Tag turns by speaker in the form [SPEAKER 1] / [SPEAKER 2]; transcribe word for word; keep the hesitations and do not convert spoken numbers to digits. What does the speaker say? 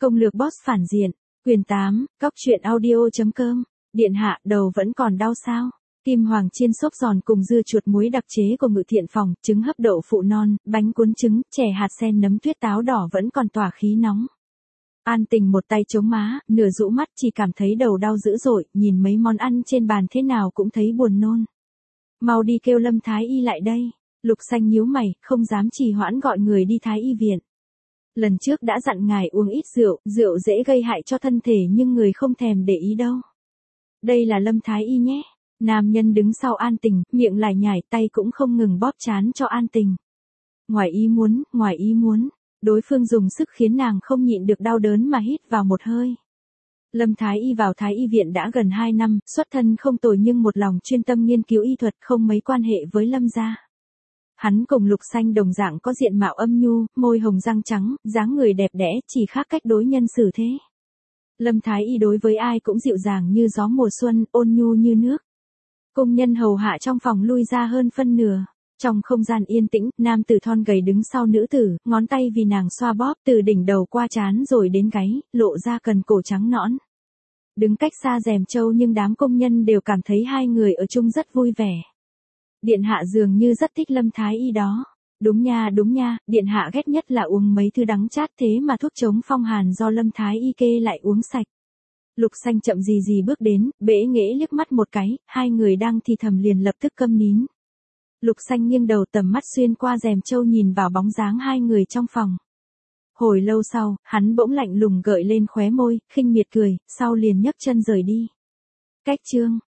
[SPEAKER 1] Công lược boss phản diện, quyền tám, góc truyện audio.com, điện hạ đầu vẫn còn đau sao? Kim hoàng chiên xốp giòn cùng dưa chuột muối đặc chế của Ngự Thiện Phòng, trứng hấp đậu phụ non, bánh cuốn trứng, chè hạt sen nấm tuyết táo đỏ vẫn còn tỏa khí nóng. An Tình một tay chống má, nửa rũ mắt chỉ cảm thấy đầu đau dữ dội, nhìn mấy món ăn trên bàn thế nào cũng thấy buồn nôn. Mau đi kêu Lâm Thái Y lại đây. Lục Xanh nhíu mày, không dám trì hoãn gọi người đi Thái Y viện. Lần trước đã dặn ngài uống ít rượu, rượu dễ gây hại cho thân thể nhưng người không thèm để ý đâu. Đây là Lâm Thái Y nhé. Nam nhân đứng sau An Tình, miệng lại nhảy, tay cũng không ngừng bóp trán cho An Tình. Ngoài ý muốn, ngoài ý muốn, đối phương dùng sức khiến nàng không nhịn được đau đớn mà hít vào một hơi. Lâm Thái Y vào Thái Y viện đã gần hai năm, xuất thân không tồi nhưng một lòng chuyên tâm nghiên cứu y thuật, không mấy quan hệ với Lâm gia. Hắn cùng Lục Xanh đồng dạng có diện mạo âm nhu, môi hồng răng trắng, dáng người đẹp đẽ, chỉ khác cách đối nhân xử thế. Lâm Thái Y đối với ai cũng dịu dàng như gió mùa xuân, ôn nhu như nước. Công nhân hầu hạ trong phòng lui ra hơn phân nửa. Trong không gian yên tĩnh, nam tử thon gầy đứng sau nữ tử, ngón tay vì nàng xoa bóp từ đỉnh đầu qua trán rồi đến gáy, lộ ra cần cổ trắng nõn. Đứng cách xa rèm trâu nhưng đám công nhân đều cảm thấy hai người ở chung rất vui vẻ. Điện hạ dường như rất thích Lâm Thái Y đó. Đúng nha đúng nha, điện hạ ghét nhất là uống mấy thứ đắng chát thế mà thuốc chống phong hàn do Lâm Thái Y kê lại uống sạch. Lục Xanh chậm gì gì bước đến, bẽ nghễ liếc mắt một cái, hai người đang thì thầm liền lập tức câm nín. Lục Xanh nghiêng đầu tầm mắt xuyên qua rèm trâu nhìn vào bóng dáng hai người trong phòng. Hồi lâu sau, hắn bỗng lạnh lùng gợi lên khóe môi, khinh miệt cười, sau liền nhấc chân rời đi. Cách chương